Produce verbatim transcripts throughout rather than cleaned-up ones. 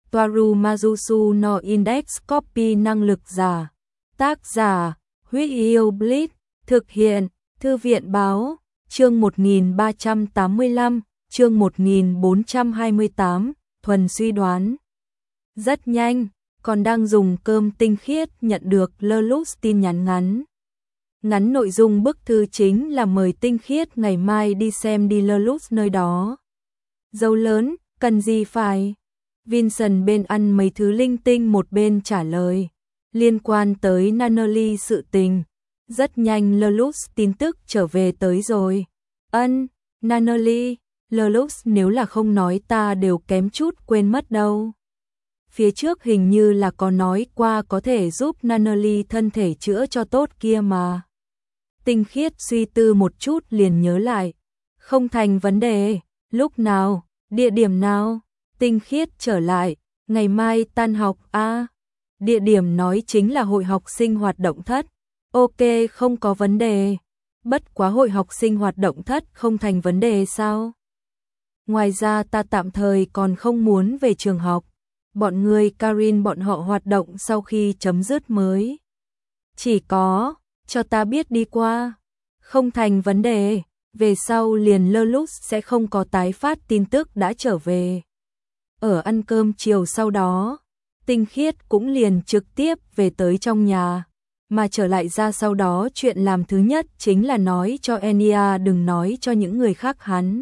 Toaru Majusu no Index Copy năng lực giả. Tác giả, Huyết Yêu Blitz, thực hiện, Thư viện Báo, chương một nghìn ba trăm tám mươi lăm, chương một nghìn bốn trăm hai mươi tám, thuần suy đoán. Rất nhanh, còn đang dùng cơm tinh khiết nhận được Lelouch tin nhắn ngắn. Ngắn nội dung bức thư chính là mời tinh khiết ngày mai đi xem đi Lelouch nơi đó. Dấu lớn, cần gì phải? Vincent bên ăn mấy thứ linh tinh một bên trả lời. Liên quan tới Nunnally sự tình. Rất nhanh Lelouch tin tức trở về tới rồi. Ân, Nunnally, Lelouch nếu là không nói ta đều kém chút quên mất đâu. Phía trước hình như là có nói qua có thể giúp Nunnally thân thể chữa cho tốt kia mà. Tinh khiết suy tư một chút liền nhớ lại. Không thành vấn đề, lúc nào, địa điểm nào? Tinh khiết trở lại, ngày mai tan học a. À, địa điểm nói chính là hội học sinh hoạt động thất. Ok, không có vấn đề. Bất quá hội học sinh hoạt động thất không thành vấn đề sao? Ngoài ra ta tạm thời còn không muốn về trường học. Bọn người Karin bọn họ hoạt động sau khi chấm dứt mới. Chỉ có, cho ta biết đi qua. Không thành vấn đề, về sau liền Lelouch sẽ không có tái phát tin tức đã trở về. Ở ăn cơm chiều sau đó, tinh khiết cũng liền trực tiếp về tới trong nhà. Mà trở lại ra sau đó chuyện làm thứ nhất chính là nói cho Enya đừng nói cho những người khác hắn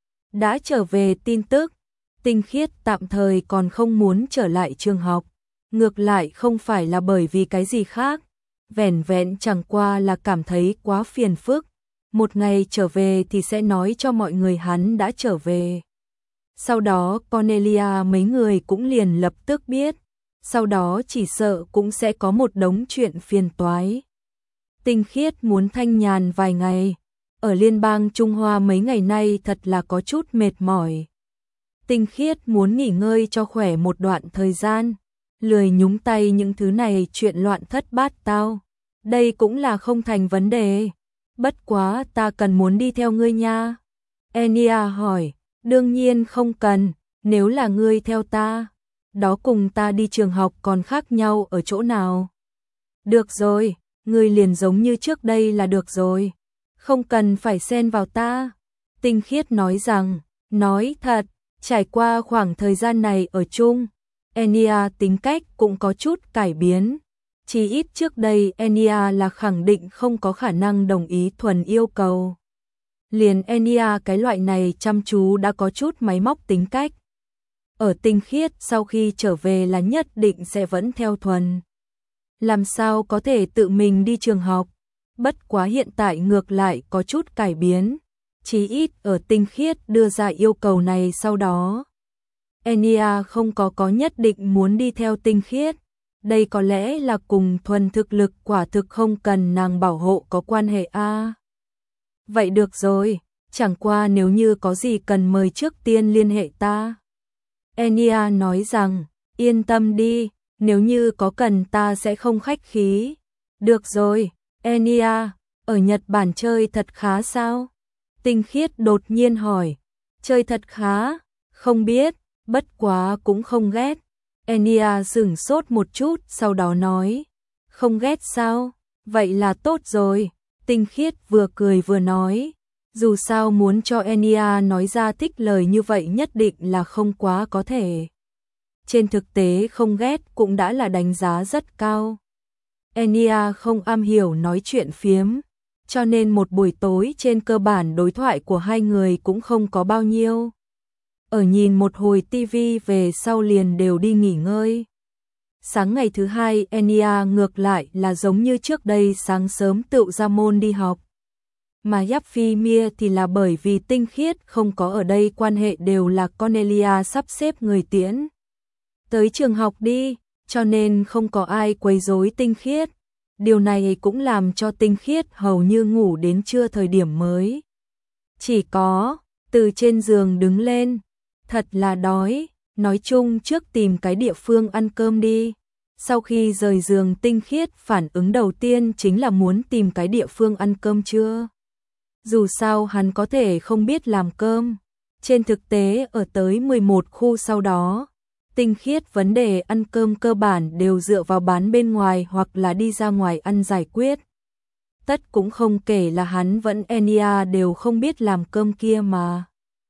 đã trở về tin tức. Tinh khiết tạm thời còn không muốn trở lại trường học. Ngược lại không phải là bởi vì cái gì khác. Vẻn vẹn chẳng qua là cảm thấy quá phiền phức. Một ngày trở về thì sẽ nói cho mọi người hắn đã trở về. Sau đó Cornelia mấy người cũng liền lập tức biết. Sau đó chỉ sợ cũng sẽ có một đống chuyện phiền toái. Tinh khiết muốn thanh nhàn vài ngày. Ở liên bang Trung Hoa mấy ngày nay thật là có chút mệt mỏi. Tinh khiết muốn nghỉ ngơi cho khỏe một đoạn thời gian. Lười nhúng tay những thứ này chuyện loạn thất bát tao. Đây cũng là không thành vấn đề. Bất quá ta cần muốn đi theo ngươi nha. Enya hỏi. Đương nhiên không cần. Nếu là ngươi theo ta. Đó cùng ta đi trường học còn khác nhau ở chỗ nào? Được rồi, ngươi liền giống như trước đây là được rồi. Không cần phải xen vào ta. Tinh khiết nói rằng, nói thật, trải qua khoảng thời gian này ở chung, Enya tính cách cũng có chút cải biến. Chỉ ít trước đây Enya là khẳng định không có khả năng đồng ý thuần yêu cầu. Liền Enya cái loại này chăm chú đã có chút máy móc tính cách. Ở tinh khiết sau khi trở về là nhất định sẽ vẫn theo thuần. Làm sao có thể tự mình đi trường học? Bất quá hiện tại ngược lại có chút cải biến. Chí ít ở tinh khiết đưa ra yêu cầu này sau đó. Enya không có có nhất định muốn đi theo tinh khiết. Đây có lẽ là cùng thuần thực lực quả thực không cần nàng bảo hộ có quan hệ a. À, vậy được rồi, chẳng qua nếu như có gì cần mời trước tiên liên hệ ta. Enya nói rằng, yên tâm đi, nếu như có cần ta sẽ không khách khí. Được rồi, Enya, ở Nhật Bản chơi thật khá sao? Tinh khiết đột nhiên hỏi, chơi thật khá, không biết, bất quá cũng không ghét. Enya sửng sốt một chút sau đó nói, không ghét sao? Vậy là tốt rồi. Tinh khiết vừa cười vừa nói. Dù sao muốn cho Enya nói ra thích lời như vậy nhất định là không quá có thể. Trên thực tế không ghét cũng đã là đánh giá rất cao. Enya không am hiểu nói chuyện phiếm, cho nên một buổi tối trên cơ bản đối thoại của hai người cũng không có bao nhiêu. Ở nhìn một hồi tivi về sau liền đều đi nghỉ ngơi. Sáng ngày thứ hai Enya ngược lại là giống như trước đây sáng sớm tựu ra môn đi học. Mà Yap Phi Mia thì là bởi vì tinh khiết không có ở đây quan hệ đều là Cornelia sắp xếp người tiễn. Tới trường học đi, cho nên không có ai quấy rối tinh khiết. Điều này cũng làm cho tinh khiết hầu như ngủ đến trưa thời điểm mới. Chỉ có, từ trên giường đứng lên, thật là đói, nói chung trước tìm cái địa phương ăn cơm đi. Sau khi rời giường tinh khiết phản ứng đầu tiên chính là muốn tìm cái địa phương ăn cơm trưa. Dù sao hắn có thể không biết làm cơm. Trên thực tế ở tới mười một khu sau đó, Tinh Khiết vấn đề ăn cơm cơ bản đều dựa vào bán bên ngoài hoặc là đi ra ngoài ăn giải quyết. Tất cũng không kể là hắn vẫn Enya đều không biết làm cơm kia mà.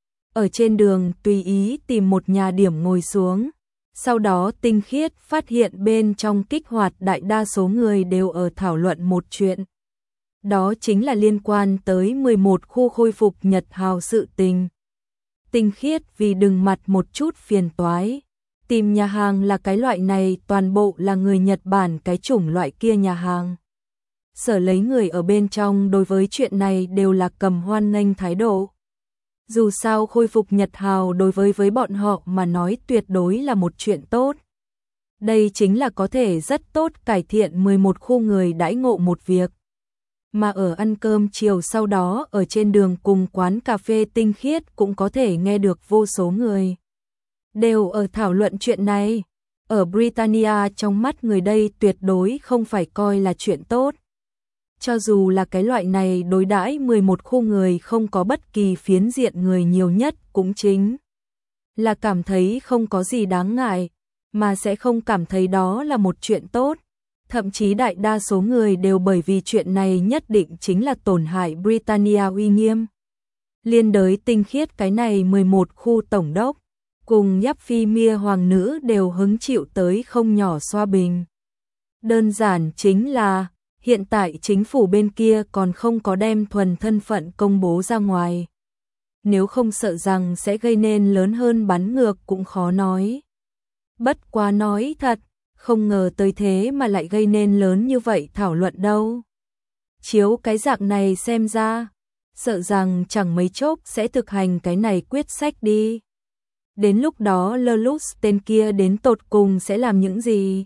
Ở trên đường tùy ý tìm một nhà điểm ngồi xuống. Sau đó Tinh Khiết phát hiện bên trong kích hoạt đại đa số người đều ở thảo luận một chuyện. Đó chính là liên quan tới mười một khu khôi phục Nhật Hào sự tình. Tinh Khiết vì đừng mặt một chút phiền toái. Tìm nhà hàng là cái loại này toàn bộ là người Nhật Bản cái chủng loại kia nhà hàng. Sở lấy người ở bên trong đối với chuyện này đều là cầm hoan nghênh thái độ. Dù sao khôi phục Nhật Hào đối với với bọn họ mà nói tuyệt đối là một chuyện tốt. Đây chính là có thể rất tốt cải thiện mười một khu người đãi ngộ một việc. Mà ở ăn cơm chiều sau đó ở trên đường cùng quán cà phê Tinh Khiết cũng có thể nghe được vô số người đều ở thảo luận chuyện này. Ở Britannia trong mắt người đây tuyệt đối không phải coi là chuyện tốt. Cho dù là cái loại này đối đãi mười một khu người không có bất kỳ phiến diện người nhiều nhất cũng chính là cảm thấy không có gì đáng ngại, mà sẽ không cảm thấy đó là một chuyện tốt. Thậm chí đại đa số người đều bởi vì chuyện này nhất định chính là tổn hại Britannia uy nghiêm. Liên đới Tinh Khiết cái này mười một khu tổng đốc, cùng Giáp Phi Mia hoàng nữ đều hứng chịu tới không nhỏ xoa bình. Đơn giản chính là hiện tại chính phủ bên kia còn không có đem thuần thân phận công bố ra ngoài. Nếu không sợ rằng sẽ gây nên lớn hơn bắn ngược cũng khó nói. Bất quá nói thật, không ngờ tới thế mà lại gây nên lớn như vậy thảo luận đâu. Chiếu cái dạng này xem ra, sợ rằng chẳng mấy chốc sẽ thực hành cái này quyết sách đi. Đến lúc đó Lelux tên kia đến tột cùng sẽ làm những gì?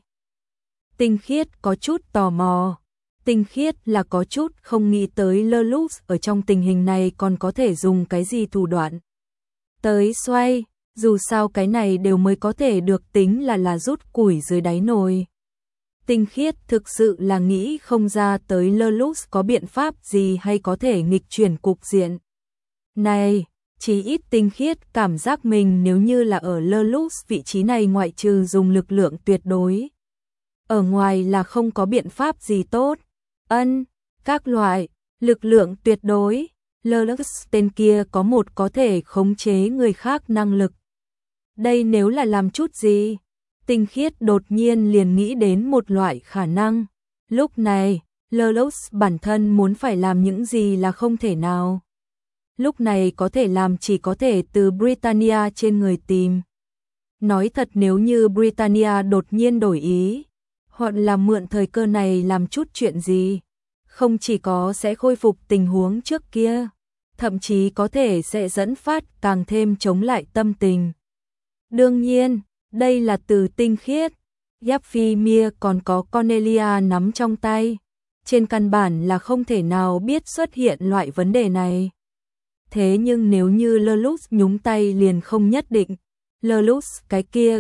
Tinh Khiết có chút tò mò. Tinh Khiết là có chút không nghĩ tới Lelux ở trong tình hình này còn có thể dùng cái gì thủ đoạn tới xoay, dù sao cái này đều mới có thể được tính là là rút củi dưới đáy nồi. Tinh Khiết thực sự là nghĩ không ra tới Lelux có biện pháp gì hay có thể nghịch chuyển cục diện. Này, chỉ ít Tinh Khiết cảm giác mình nếu như là ở Lelux vị trí này ngoại trừ dùng lực lượng tuyệt đối. Ở ngoài là không có biện pháp gì tốt. Ân, các loại, lực lượng tuyệt đối, Lelux tên kia có một có thể khống chế người khác năng lực. Đây nếu là làm chút gì? Tinh Khiết đột nhiên liền nghĩ đến một loại khả năng. Lúc này, Lelux bản thân muốn phải làm những gì là không thể nào. Lúc này có thể làm chỉ có thể từ Britannia trên người tìm. Nói thật nếu như Britannia đột nhiên đổi ý, hoặc là mượn thời cơ này làm chút chuyện gì, không chỉ có sẽ khôi phục tình huống trước kia, thậm chí có thể sẽ dẫn phát càng thêm chống lại tâm tình. Đương nhiên, đây là từ Tinh Khiết, Giáp Phi Mia còn có Cornelia nắm trong tay. Trên căn bản là không thể nào biết xuất hiện loại vấn đề này. Thế nhưng nếu như Lelux nhúng tay liền không nhất định. Lelux cái kia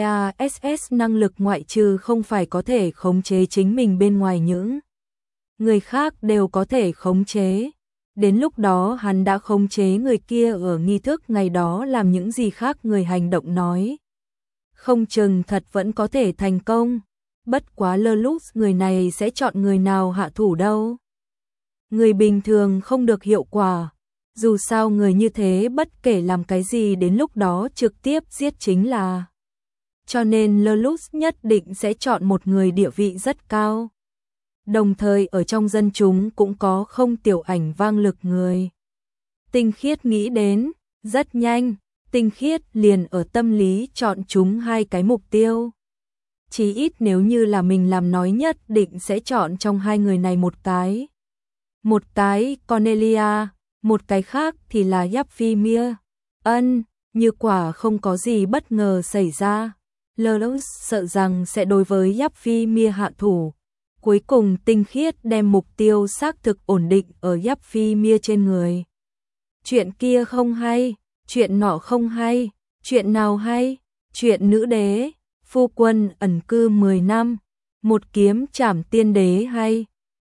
GEASS năng lực ngoại trừ không phải có thể khống chế chính mình bên ngoài những người khác đều có thể khống chế. Đến lúc đó hắn đã khống chế người kia ở nghi thức ngày đó làm những gì khác người hành động nói. Không chừng thật vẫn có thể thành công. Bất quá Lelux người này sẽ chọn người nào hạ thủ đâu. Người bình thường không được hiệu quả. Dù sao người như thế bất kể làm cái gì đến lúc đó trực tiếp giết chính là. Cho nên Lelux nhất định sẽ chọn một người địa vị rất cao. Đồng thời ở trong dân chúng cũng có không tiểu ảnh vang lực người. Tinh Khiết nghĩ đến, rất nhanh, Tinh Khiết liền ở tâm lý chọn chúng hai cái mục tiêu. Chỉ ít nếu như là mình làm nói nhất định sẽ chọn trong hai người này một cái. Một cái Cornelia, một cái khác thì là Giáp Phi Mia. Ân, như quả không có gì bất ngờ xảy ra, Lelux sợ rằng sẽ đối với Giáp Phi Mia hạ thủ. Cuối cùng Tinh Khiết đem mục tiêu xác thực ổn định ở Giáp Phi Mia trên người. Chuyện kia không hay, chuyện nọ không hay, chuyện nào hay, chuyện nữ đế, phu quân ẩn cư mười năm, một kiếm trảm tiên đế hay.